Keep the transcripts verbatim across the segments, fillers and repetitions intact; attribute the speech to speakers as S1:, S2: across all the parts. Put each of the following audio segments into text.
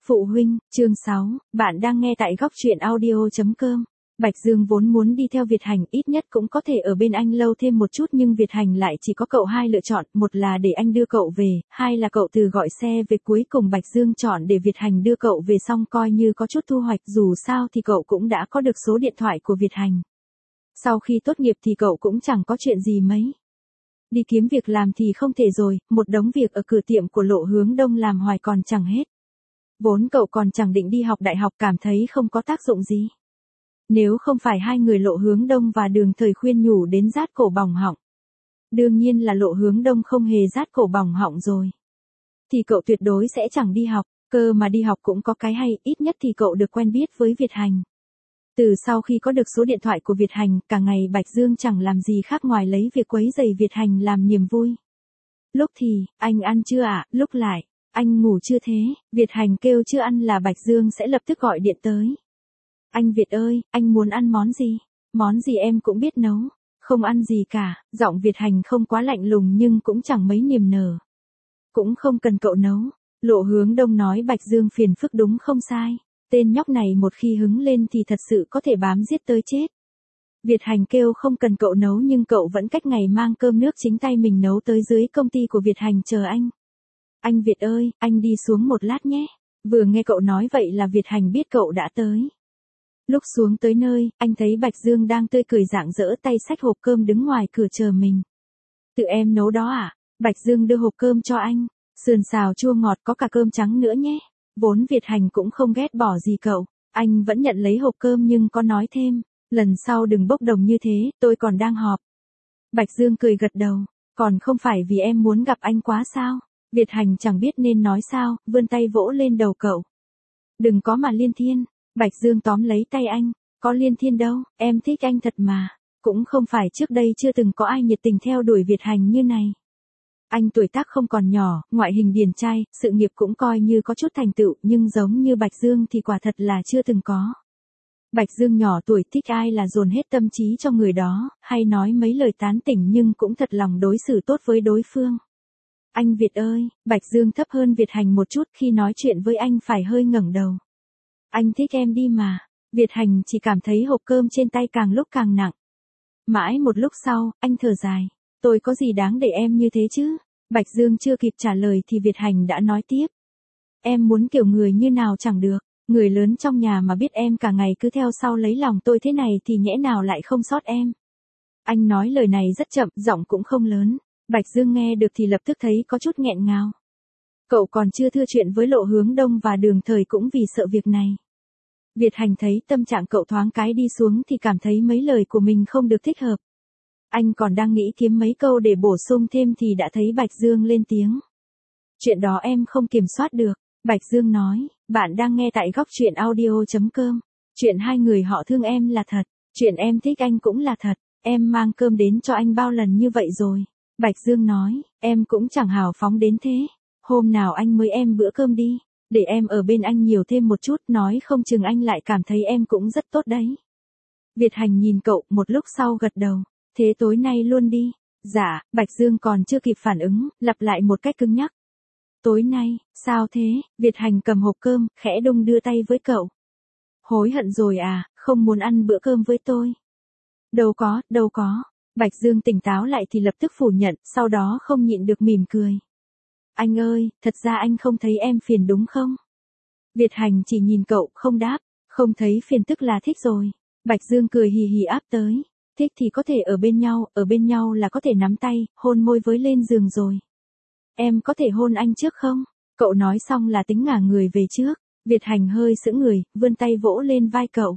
S1: Phụ huynh, chương sáu, bạn đang nghe tại góc truyện audio chấm com. Bạch Dương vốn muốn đi theo Việt Hành, ít nhất cũng có thể ở bên anh lâu thêm một chút, nhưng Việt Hành lại chỉ có cậu hai lựa chọn, một là để anh đưa cậu về, hai là cậu từ gọi xe về. Cuối cùng Bạch Dương chọn để Việt Hành đưa cậu về, xong coi như có chút thu hoạch, dù sao thì cậu cũng đã có được số điện thoại của Việt Hành. Sau khi tốt nghiệp thì cậu cũng chẳng có chuyện gì mấy. Đi kiếm việc làm thì không thể rồi, một đống việc ở cửa tiệm của Lộ Hướng Đông làm hoài còn chẳng hết. Vốn cậu còn chẳng định đi học đại học, cảm thấy không có tác dụng gì. Nếu không phải hai người Lộ Hướng Đông và Đường Thời khuyên nhủ đến rát cổ bỏng họng. Đương nhiên là Lộ Hướng Đông không hề rát cổ bỏng họng rồi. Thì cậu tuyệt đối sẽ chẳng đi học, cơ mà đi học cũng có cái hay, ít nhất thì cậu được quen biết với Việt Hành. Từ sau khi có được số điện thoại của Việt Hành, cả ngày Bạch Dương chẳng làm gì khác ngoài lấy việc quấy rầy Việt Hành làm niềm vui. Lúc thì, anh ăn chưa ạ, lúc lại, anh ngủ chưa thế, Việt Hành kêu chưa ăn là Bạch Dương sẽ lập tức gọi điện tới. Anh Việt ơi, anh muốn ăn món gì? Món gì em cũng biết nấu. Không ăn gì cả, giọng Việt Hành không quá lạnh lùng nhưng cũng chẳng mấy niềm nở. Cũng không cần cậu nấu. Lộ Hướng Đông nói Bạch Dương phiền phức đúng không sai. Tên nhóc này một khi hứng lên thì thật sự có thể bám giết tới chết. Việt Hành kêu không cần cậu nấu nhưng cậu vẫn cách ngày mang cơm nước chính tay mình nấu tới dưới công ty của Việt Hành chờ anh. Anh Việt ơi, anh đi xuống một lát nhé. Vừa nghe cậu nói vậy là Việt Hành biết cậu đã tới. Lúc xuống tới nơi, anh thấy Bạch Dương đang tươi cười rạng rỡ, tay xách hộp cơm đứng ngoài cửa chờ mình. Tự em nấu đó à? Bạch Dương đưa hộp cơm cho anh. Sườn xào chua ngọt, có cả cơm trắng nữa nhé. Vốn Việt Hành cũng không ghét bỏ gì cậu. Anh vẫn nhận lấy hộp cơm nhưng có nói thêm. Lần sau đừng bốc đồng như thế, tôi còn đang họp. Bạch Dương cười gật đầu. Còn không phải vì em muốn gặp anh quá sao? Việt Hành chẳng biết nên nói sao, vươn tay vỗ lên đầu cậu. Đừng có mà liên thiên. Bạch Dương tóm lấy tay anh. Có liên thiên đâu, em thích anh thật mà. Cũng không phải trước đây chưa từng có ai nhiệt tình theo đuổi Việt Hành như này. Anh tuổi tác không còn nhỏ, ngoại hình điển trai, sự nghiệp cũng coi như có chút thành tựu, nhưng giống như Bạch Dương thì quả thật là chưa từng có. Bạch Dương nhỏ tuổi thích ai là dồn hết tâm trí cho người đó, hay nói mấy lời tán tỉnh nhưng cũng thật lòng đối xử tốt với đối phương. Anh Việt ơi, Bạch Dương thấp hơn Việt Hành một chút, khi nói chuyện với anh phải hơi ngẩng đầu. Anh thích em đi mà. Việt Hành chỉ cảm thấy hộp cơm trên tay càng lúc càng nặng. Mãi một lúc sau, anh thở dài. Tôi có gì đáng để em như thế chứ? Bạch Dương chưa kịp trả lời thì Việt Hành đã nói tiếp. Em muốn kiểu người như nào chẳng được. Người lớn trong nhà mà biết em cả ngày cứ theo sau lấy lòng tôi thế này thì nhẽ nào lại không sót em. Anh nói lời này rất chậm, giọng cũng không lớn. Bạch Dương nghe được thì lập tức thấy có chút nghẹn ngào. Cậu còn chưa thưa chuyện với Lộ Hướng Đông và Đường Thời cũng vì sợ việc này. Việt Hành thấy tâm trạng cậu thoáng cái đi xuống thì cảm thấy mấy lời của mình không được thích hợp. Anh còn đang nghĩ kiếm mấy câu để bổ sung thêm thì đã thấy Bạch Dương lên tiếng. Chuyện đó em không kiểm soát được. Bạch Dương nói, bạn đang nghe tại góc truyện audio chấm com. Chuyện hai người họ thương em là thật. Chuyện em thích anh cũng là thật. Em mang cơm đến cho anh bao lần như vậy rồi. Bạch Dương nói, em cũng chẳng hào phóng đến thế. Hôm nào anh mới em bữa cơm đi. Để em ở bên anh nhiều thêm một chút, nói không chừng anh lại cảm thấy em cũng rất tốt đấy. Việt Hành nhìn cậu, một lúc sau gật đầu. Thế tối nay luôn đi. Dạ, Bạch Dương còn chưa kịp phản ứng, lặp lại một cách cứng nhắc. Tối nay, sao thế? Việt Hành cầm hộp cơm, khẽ đung đưa tay với cậu. Hối hận rồi à, không muốn ăn bữa cơm với tôi. Đâu có, đâu có. Bạch Dương tỉnh táo lại thì lập tức phủ nhận, sau đó không nhịn được mỉm cười. Anh ơi, thật ra anh không thấy em phiền đúng không? Việt Hành chỉ nhìn cậu, không đáp. Không thấy phiền tức là thích rồi. Bạch Dương cười hì hì áp tới. Thích thì có thể ở bên nhau, ở bên nhau là có thể nắm tay, hôn môi với lên giường rồi. Em có thể hôn anh trước không? Cậu nói xong là tính ngả người về trước. Việt Hành hơi sững người, vươn tay vỗ lên vai cậu.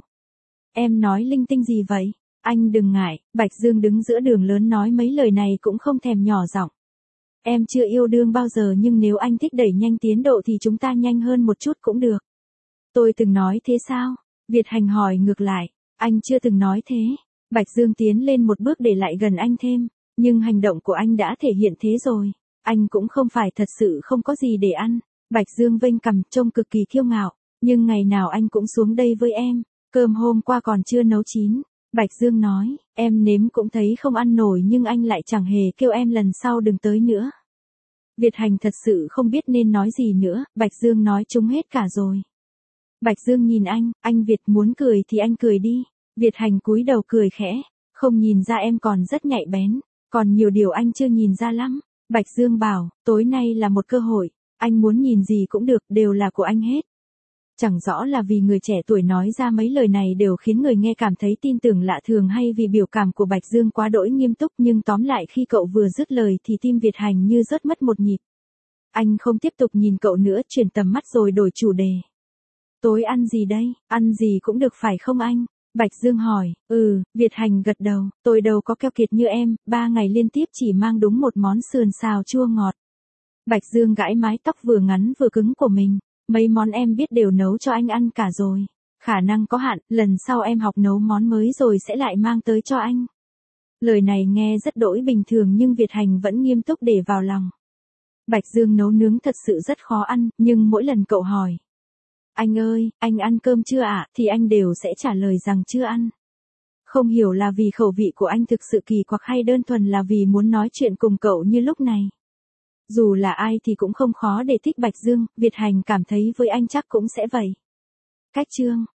S1: Em nói linh tinh gì vậy? Anh đừng ngại. Bạch Dương đứng giữa đường lớn nói mấy lời này cũng không thèm nhỏ giọng. Em chưa yêu đương bao giờ nhưng nếu anh thích đẩy nhanh tiến độ thì chúng ta nhanh hơn một chút cũng được. Tôi từng nói thế sao? Việt Hành hỏi ngược lại. Anh chưa từng nói thế. Bạch Dương tiến lên một bước để lại gần anh thêm. Nhưng hành động của anh đã thể hiện thế rồi. Anh cũng không phải thật sự không có gì để ăn. Bạch Dương vênh cằm trông cực kỳ kiêu ngạo. Nhưng ngày nào anh cũng xuống đây với em. Cơm hôm qua còn chưa nấu chín. Bạch Dương nói, em nếm cũng thấy không ăn nổi nhưng anh lại chẳng hề kêu em lần sau đừng tới nữa. Việt Hành thật sự không biết nên nói gì nữa, Bạch Dương nói trúng hết cả rồi. Bạch Dương nhìn anh, anh Việt muốn cười thì anh cười đi. Việt Hành cúi đầu cười khẽ, không nhìn ra em còn rất nhạy bén, còn nhiều điều anh chưa nhìn ra lắm. Bạch Dương bảo, tối nay là một cơ hội, anh muốn nhìn gì cũng được, đều là của anh hết. Chẳng rõ là vì người trẻ tuổi nói ra mấy lời này đều khiến người nghe cảm thấy tin tưởng lạ thường hay vì biểu cảm của Bạch Dương quá đỗi nghiêm túc, nhưng tóm lại khi cậu vừa dứt lời thì tim Việt Hành như rớt mất một nhịp. Anh không tiếp tục nhìn cậu nữa, chuyển tầm mắt rồi đổi chủ đề. Tối ăn gì đây, ăn gì cũng được phải không anh? Bạch Dương hỏi, ừ, Việt Hành gật đầu, tôi đâu có keo kiệt như em, ba ngày liên tiếp chỉ mang đúng một món sườn xào chua ngọt. Bạch Dương gãi mái tóc vừa ngắn vừa cứng của mình, mấy món em biết đều nấu cho anh ăn cả rồi. Khả năng có hạn, lần sau em học nấu món mới rồi sẽ lại mang tới cho anh. Lời này nghe rất đỗi bình thường nhưng Việt Hành vẫn nghiêm túc để vào lòng. Bạch Dương nấu nướng thật sự rất khó ăn, nhưng mỗi lần cậu hỏi, anh ơi, anh ăn cơm chưa ạ, thì anh đều sẽ trả lời rằng chưa ăn. Không hiểu là vì khẩu vị của anh thực sự kỳ quặc hay đơn thuần là vì muốn nói chuyện cùng cậu như lúc này. Dù là ai thì cũng không khó để thích Bạch Dương, Việt Hành cảm thấy với anh chắc cũng sẽ vậy. Cách chương